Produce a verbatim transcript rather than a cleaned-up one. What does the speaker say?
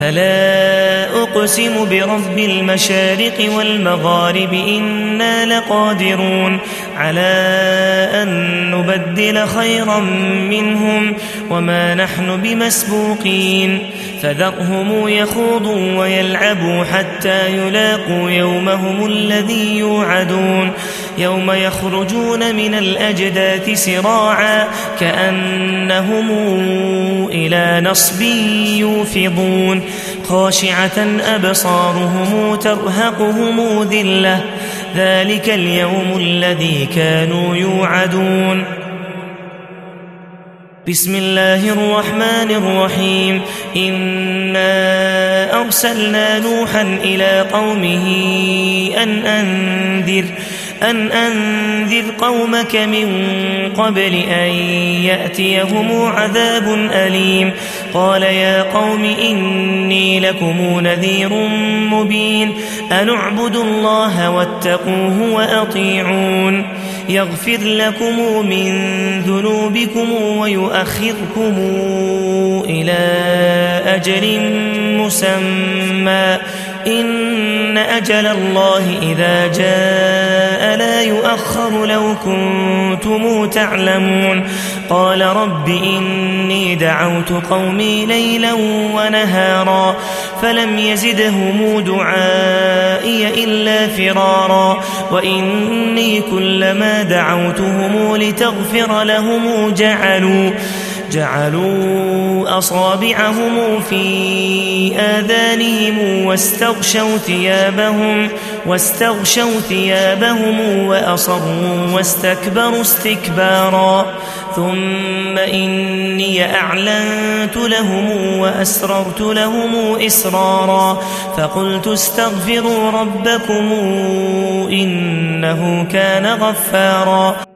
فلا أقسم برب المشارق والمغارب إنا لقادرون على أن نبدل خيرا منهم وما نحن بمسبوقين فذرهم يخوضوا ويلعبوا حتى يلاقوا يومهم الذي يوعدون يوم يخرجون من الأجداث سراعا كأنهم إلى نصب يوفضون خاشعة أبصارهم ترهقهم ذلة ذلك اليوم الذي كانوا يوعدون. بسم الله الرحمن الرحيم إنا أرسلنا نوحا إلى قومه أن أنذر أن أنذر قومك من قبل أن يأتيهم عذاب أليم قال يا قوم إني لكم نذير مبين أن اعبدوا الله واتقوه وأطيعون يغفر لكم من ذنوبكم ويؤخركم إلى أجل مسمى إن أجل الله إذا جاء لا يؤخر لو كنتم تعلمون قال رب إني دعوت قومي ليلا ونهارا فلم يزدهم دعائي إلا فرارا وإني كلما دعوتهم لتغفر لهم جعلوا جعلوا أصابعهم في آذانهم واستغشوا ثيابهم واستغشوا ثيابهم وأصروا واستكبروا استكبارا ثم إني أعلنت لهم وأسررت لهم إسرارا فقلت استغفروا ربكم إنه كان غفارا.